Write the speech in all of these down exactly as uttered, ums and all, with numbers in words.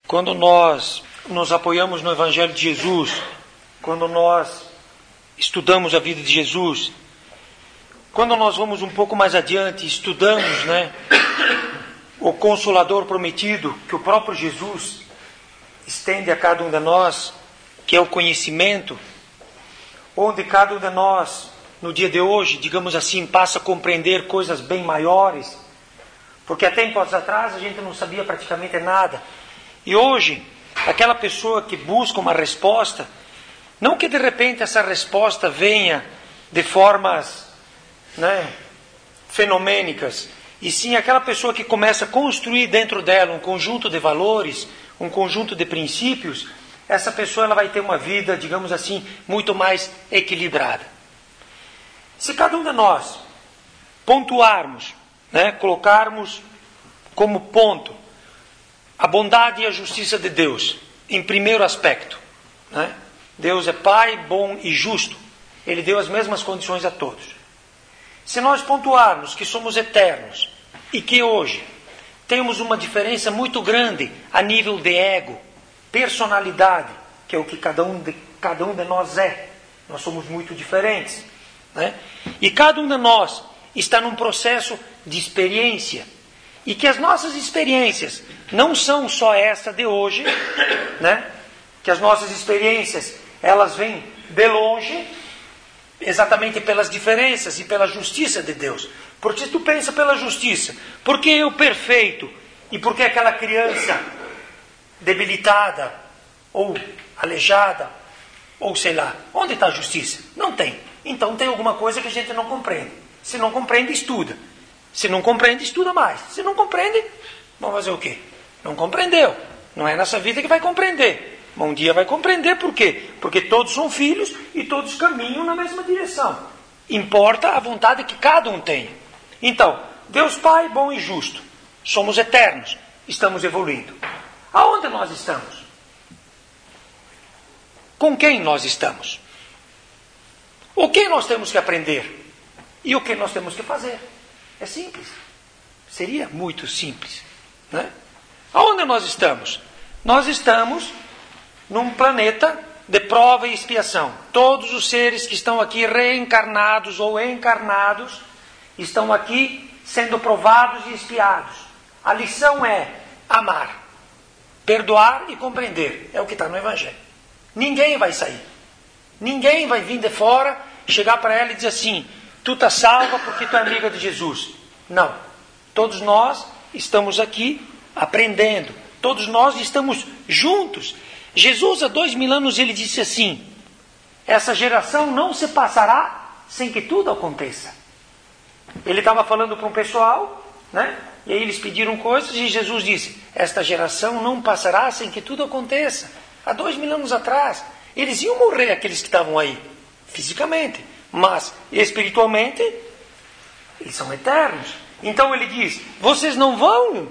Quando nós nos apoiamos no Evangelho de Jesus, quando nós estudamos a vida de Jesus, quando nós vamos um pouco mais adiante, estudamos, né, o Consolador prometido, que o próprio Jesus estende a cada um de nós, que é o conhecimento, onde cada um de nós, no dia de hoje, digamos assim, passa a compreender coisas bem maiores, porque há tempos atrás a gente não sabia praticamente nada. E hoje, aquela pessoa que busca uma resposta, não que de repente essa resposta venha de formas, né, fenomênicas, e sim aquela pessoa que começa a construir dentro dela um conjunto de valores, um conjunto de princípios, essa pessoa ela vai ter uma vida, digamos assim, muito mais equilibrada. Se cada um de nós pontuarmos, né, colocarmos como ponto a bondade e a justiça de Deus, em primeiro aspecto, né? Deus é Pai, bom e justo. Ele deu as mesmas condições a todos. Se nós pontuarmos que somos eternos e que hoje temos uma diferença muito grande a nível de ego, personalidade, que é o que cada um de, cada um de nós é. Nós somos muito diferentes, né? E cada um de nós está num processo de experiência. E que as nossas experiências não são só essa de hoje, né? Que as nossas experiências, elas vêm de longe, exatamente pelas diferenças e pela justiça de Deus. Porque se tu pensa pela justiça, por que eu perfeito e por que aquela criança debilitada ou aleijada, ou sei lá, onde está a justiça? Não tem. Então tem alguma coisa que a gente não compreende. Se não compreende, estuda. Se não compreende, estuda mais. Se não compreende, vamos fazer o quê? Não compreendeu. Não é nessa vida que vai compreender. Mas um dia vai compreender por quê? Porque todos são filhos e todos caminham na mesma direção. Importa a vontade que cada um tem. Então, Deus Pai, bom e justo. Somos eternos. Estamos evoluindo. Aonde nós estamos? Com quem nós estamos? O que nós temos que aprender? E o que nós temos que fazer? É simples. Seria muito simples, né? Aonde nós estamos? Nós estamos num planeta de prova e expiação. Todos os seres que estão aqui reencarnados ou encarnados estão aqui sendo provados e expiados. A lição é amar, perdoar e compreender. É o que está no Evangelho. Ninguém vai sair. Ninguém vai vir de fora, chegar para ela e dizer assim: tu está salva porque tu é amiga de Jesus. Não. Todos nós estamos aqui aprendendo. Todos nós estamos juntos. Jesus, há dois mil anos, ele disse assim: essa geração não se passará sem que tudo aconteça. Ele estava falando para um pessoal, né? E aí eles pediram coisas e Jesus disse: esta geração não passará sem que tudo aconteça. Há dois mil anos atrás, eles iam morrer, aqueles que estavam aí, fisicamente. Mas, espiritualmente, eles são eternos. Então ele diz: vocês não vão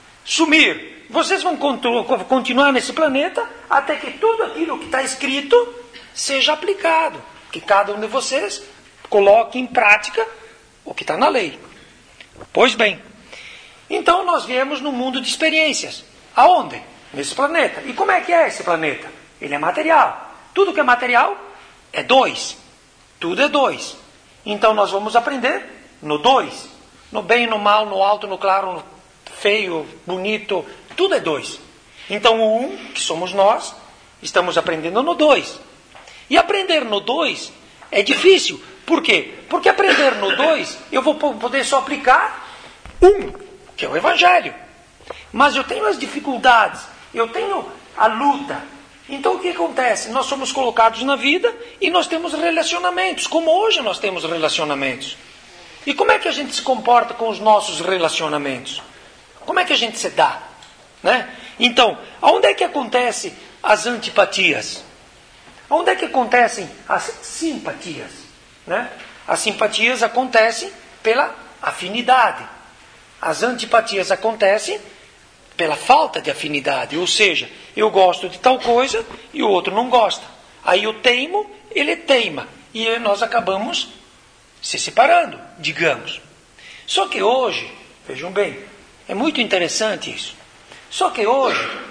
sumir. Vocês vão continuar nesse planeta até que tudo aquilo que está escrito seja aplicado. Que cada um de vocês coloque em prática o que está na lei. Pois bem, então nós viemos num mundo de experiências. Aonde? Nesse planeta. E como é que é esse planeta? Ele é material. Tudo que é material é dois. Tudo é dois. Então nós vamos aprender no dois. No bem, no mal, no alto, no claro, no feio, bonito. Tudo é dois. Então o um, que somos nós, estamos aprendendo no dois. E aprender no dois é difícil. Por quê? Porque aprender no dois, eu vou poder só aplicar um, que é o Evangelho. Mas eu tenho as dificuldades, eu tenho a luta. Então o que acontece? Nós somos colocados na vida e nós temos relacionamentos, como hoje nós temos relacionamentos. E como é que a gente se comporta com os nossos relacionamentos? Como é que a gente se dá? Né? Então, aonde é que acontecem as antipatias? Onde é que acontecem as simpatias? Né? As simpatias acontecem pela afinidade. As antipatias acontecem pela falta de afinidade. Ou seja, eu gosto de tal coisa e o outro não gosta. Aí eu teimo, ele teima. E nós acabamos se separando, digamos. Só que hoje, vejam bem, é muito interessante isso. Só que hoje,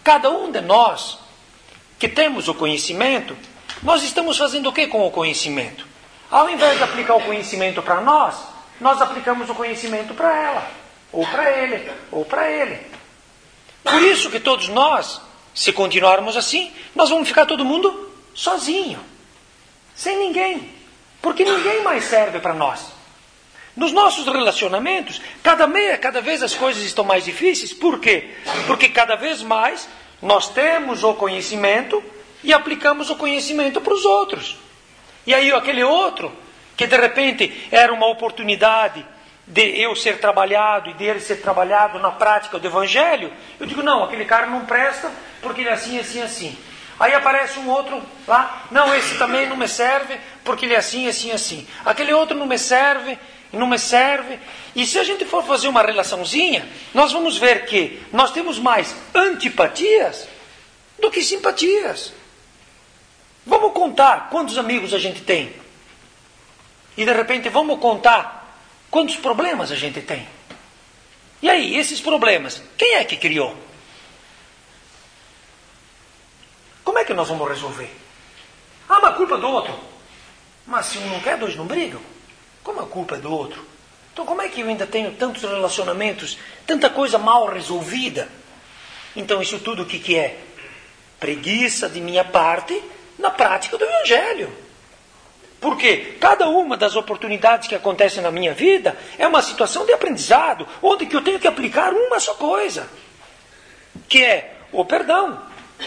cada um de nós que temos o conhecimento, nós estamos fazendo o que com o conhecimento? Ao invés de aplicar o conhecimento para nós, nós aplicamos o conhecimento para ela, ou para ele, ou para ele. Por isso que todos nós, se continuarmos assim, nós vamos ficar todo mundo sozinho, sem ninguém, porque ninguém mais serve para nós. Nos nossos relacionamentos, cada, meia, cada vez as coisas estão mais difíceis. Por quê? Porque cada vez mais nós temos o conhecimento e aplicamos o conhecimento para os outros. E aí aquele outro, que de repente era uma oportunidade de eu ser trabalhado e dele ser trabalhado na prática do Evangelho, eu digo, não, aquele cara não presta porque ele é assim, assim, assim. Aí aparece um outro lá, não, esse também não me serve porque ele é assim, assim, assim. Aquele outro não me serve, não me serve. E se a gente for fazer uma relaçãozinha, nós vamos ver que nós temos mais antipatias do que simpatias. Vamos contar quantos amigos a gente tem. E de repente vamos contar quantos problemas a gente tem. E aí, esses problemas, quem é que criou? Como é que nós vamos resolver? Ah, mas a culpa é do outro. Mas se um não quer, dois não brigam. Como a culpa é do outro? Então como é que eu ainda tenho tantos relacionamentos, tanta coisa mal resolvida? Então isso tudo o que, que é? Preguiça de minha parte na prática do Evangelho. Porque cada uma das oportunidades que acontecem na minha vida é uma situação de aprendizado, onde que eu tenho que aplicar uma só coisa, que é o perdão.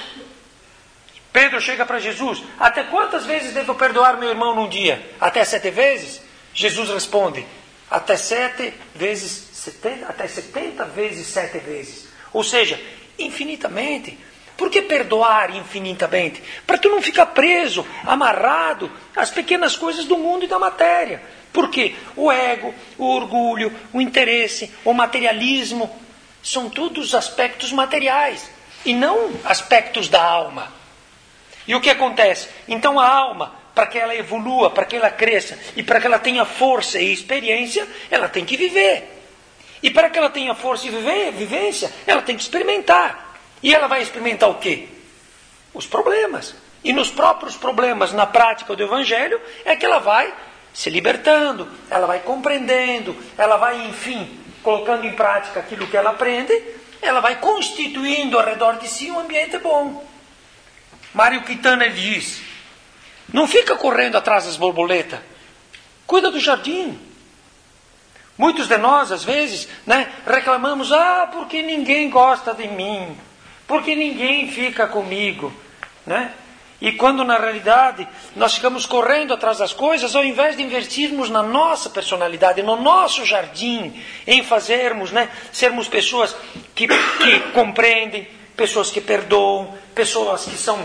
Pedro chega para Jesus, até quantas vezes devo perdoar meu irmão num dia? Até sete vezes? Jesus responde, até sete vezes setenta, até setenta vezes sete vezes. Ou seja, infinitamente. Por que perdoar infinitamente? Para tu não ficar preso, amarrado às pequenas coisas do mundo e da matéria. Por quê? O ego, o orgulho, o interesse, o materialismo, são todos aspectos materiais e não aspectos da alma. E o que acontece? Então a alma, para que ela evolua, para que ela cresça e para que ela tenha força e experiência, ela tem que viver. E para que ela tenha força e viver, vivência, ela tem que experimentar. E ela vai experimentar o quê? Os problemas. E nos próprios problemas, na prática do Evangelho, é que ela vai se libertando, ela vai compreendendo, ela vai, enfim, colocando em prática aquilo que ela aprende, ela vai constituindo ao redor de si um ambiente bom. Mário Quintana diz, não fica correndo atrás das borboletas, cuida do jardim. Muitos de nós, às vezes, né, reclamamos, ah, porque ninguém gosta de mim, porque ninguém fica comigo, né? E quando na realidade nós ficamos correndo atrás das coisas, ao invés de investirmos na nossa personalidade, no nosso jardim, em fazermos, né, sermos pessoas que, que compreendem, pessoas que perdoam, pessoas que são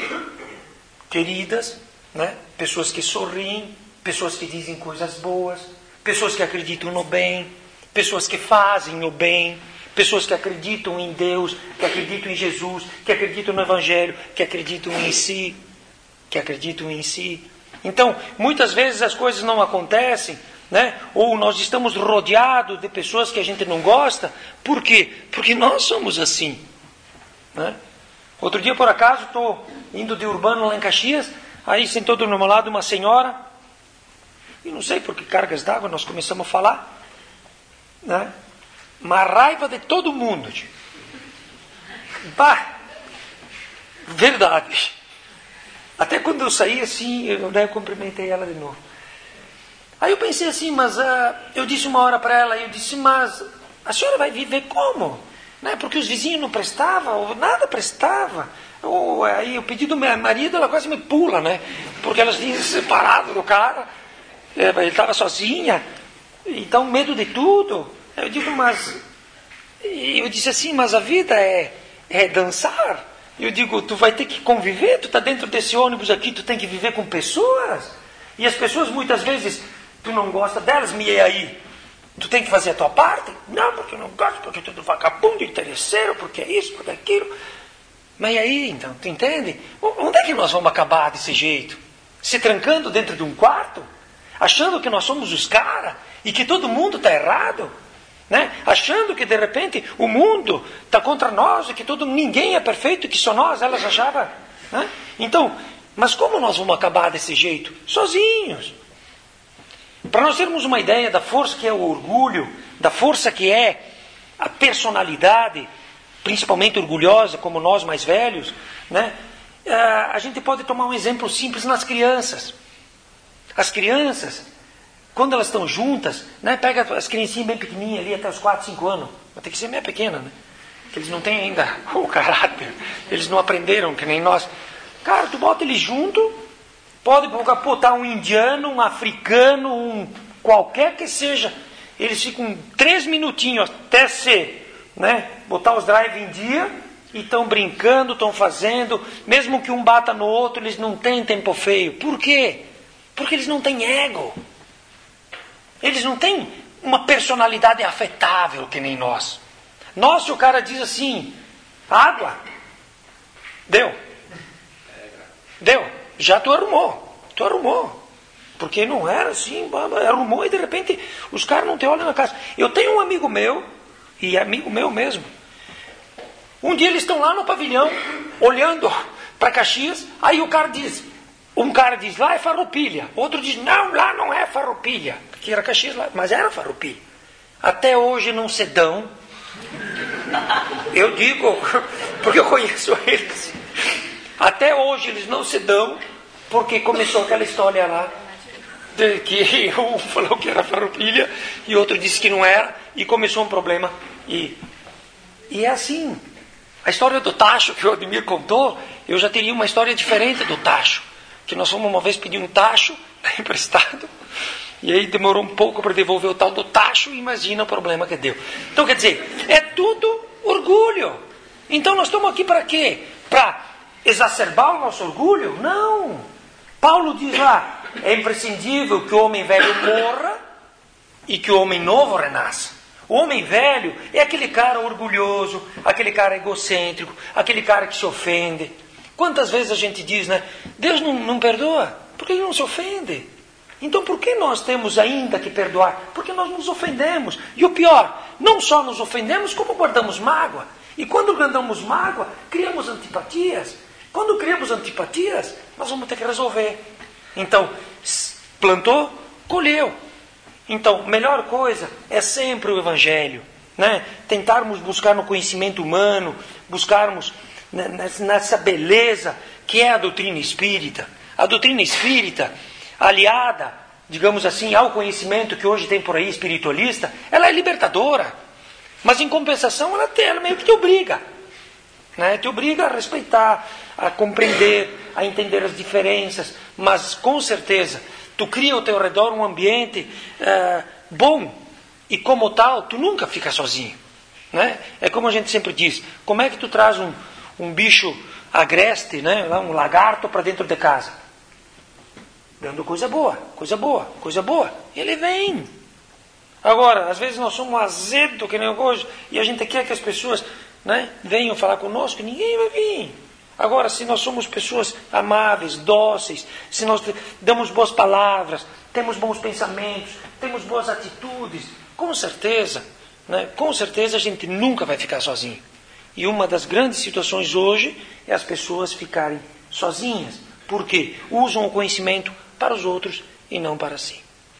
queridas, né? Pessoas que sorriem, pessoas que dizem coisas boas, pessoas que acreditam no bem, pessoas que fazem o bem, pessoas que acreditam em Deus, que acreditam em Jesus, que acreditam no Evangelho, que acreditam em si, que acreditam em si. Então, muitas vezes as coisas não acontecem, né? Ou nós estamos rodeados de pessoas que a gente não gosta. Por quê? Porque nós somos assim, né? Outro dia, por acaso, estou indo de Urbano lá em Caxias, aí sentou do meu lado uma senhora, e não sei por que cargas d'água nós começamos a falar, né? Uma raiva de todo mundo. Bah, verdade. Até quando eu saí assim, eu, né, eu cumprimentei ela de novo. Aí eu pensei assim, mas uh, eu disse uma hora para ela, eu disse, mas a senhora vai viver como? Né? Porque os vizinhos não prestavam, nada prestava. Ou, aí eu pedi do meu marido, ela quase me pula, né? Porque elas tinham se separado do cara, ele estava sozinha, então medo de tudo. Eu digo, mas... Eu disse assim, mas a vida é, é dançar. Eu digo, tu vai ter que conviver, tu está dentro desse ônibus aqui, tu tem que viver com pessoas. E as pessoas muitas vezes, tu não gosta delas, me e aí? Tu tem que fazer a tua parte? Não, porque eu não gosto, porque tu é vagabundo, interesseiro, porque é isso, porque é aquilo. Mas e aí, então, tu entende? Onde é que nós vamos acabar desse jeito? Se trancando dentro de um quarto? Achando que nós somos os caras? E que todo mundo está errado? né? Achando que de repente o mundo está contra nós, e que todo, ninguém é perfeito, que só nós, elas achavam. Né? Então, mas como nós vamos acabar desse jeito? Sozinhos. Para nós termos uma ideia da força que é o orgulho, da força que é a personalidade, principalmente orgulhosa, como nós mais velhos, né? A gente pode tomar um exemplo simples nas crianças. As crianças, quando elas estão juntas, né? Pega as criancinhas bem pequenininhas ali, até os quatro, cinco anos, vai ter que ser meio pequena, né? Porque eles não têm ainda o caráter, eles não aprenderam, que nem nós. Cara, tu bota eles junto, pode botar um indiano, um africano, um qualquer que seja, eles ficam três minutinhos até ser, né? Botar os drive em dia, e estão brincando, estão fazendo, mesmo que um bata no outro, eles não têm tempo feio. Por quê? Porque eles não têm ego. Eles não têm uma personalidade afetável que nem nós. Nós, se o cara diz assim, água, deu. Deu. Já tu arrumou. Tu arrumou. Porque não era assim, arrumou e de repente os caras não te olham na casa. Eu tenho um amigo meu, e amigo meu mesmo. Um dia eles estão lá no pavilhão, olhando para Caxias, aí o cara diz, um cara diz, lá é Farroupilha. Outro diz, não, lá não é Farroupilha. Que era Caxias lá, mas era Farroupilha. Até hoje não se dão. Eu digo, porque eu conheço eles. Até hoje eles não se dão, porque começou aquela história lá, de que um falou que era Farroupilha, e outro disse que não era, e começou um problema. E, e é assim. A história do tacho que o Ademir contou, eu já teria uma história diferente do tacho. Que nós fomos uma vez pedir um tacho emprestado, e aí demorou um pouco para devolver o tal do tacho, e imagina o problema que deu. Então, quer dizer, é tudo orgulho. Então nós estamos aqui para quê? Para exacerbar o nosso orgulho? Não. Paulo diz lá, é imprescindível que o homem velho morra e que o homem novo renasça. O homem velho é aquele cara orgulhoso, aquele cara egocêntrico, aquele cara que se ofende. Quantas vezes a gente diz, né? Deus não, não perdoa, porque ele não se ofende. Então por que nós temos ainda que perdoar? Porque nós nos ofendemos. E o pior, não só nos ofendemos, como guardamos mágoa. E quando guardamos mágoa, criamos antipatias. Quando criamos antipatias, nós vamos ter que resolver. Então, plantou, colheu. Então, melhor coisa é sempre o Evangelho, né? Tentarmos buscar no conhecimento humano, buscarmos nessa beleza que é a doutrina espírita. A doutrina espírita, aliada, digamos assim, ao conhecimento que hoje tem por aí espiritualista, ela é libertadora. Mas em compensação, ela, te, ela meio que te obriga. Né? Te obriga a respeitar, a compreender, a entender as diferenças. Mas, com certeza, tu cria ao teu redor um ambiente uh, bom. E como tal, tu nunca fica sozinho. Né? É como a gente sempre diz. Como é que tu traz um, um bicho agreste, né? Um lagarto para dentro de casa? Dando coisa boa, coisa boa, coisa boa. Ele vem. Agora, às vezes nós somos azedo que nem hoje. E a gente quer que as pessoas, né, venham falar conosco. Ninguém vai vir. Agora, se nós somos pessoas amáveis, dóceis, se nós damos boas palavras, temos bons pensamentos, temos boas atitudes, com certeza, né, com certeza a gente nunca vai ficar sozinho. E uma das grandes situações hoje é as pessoas ficarem sozinhas. Por quê? Usam o conhecimento para os outros e não para si.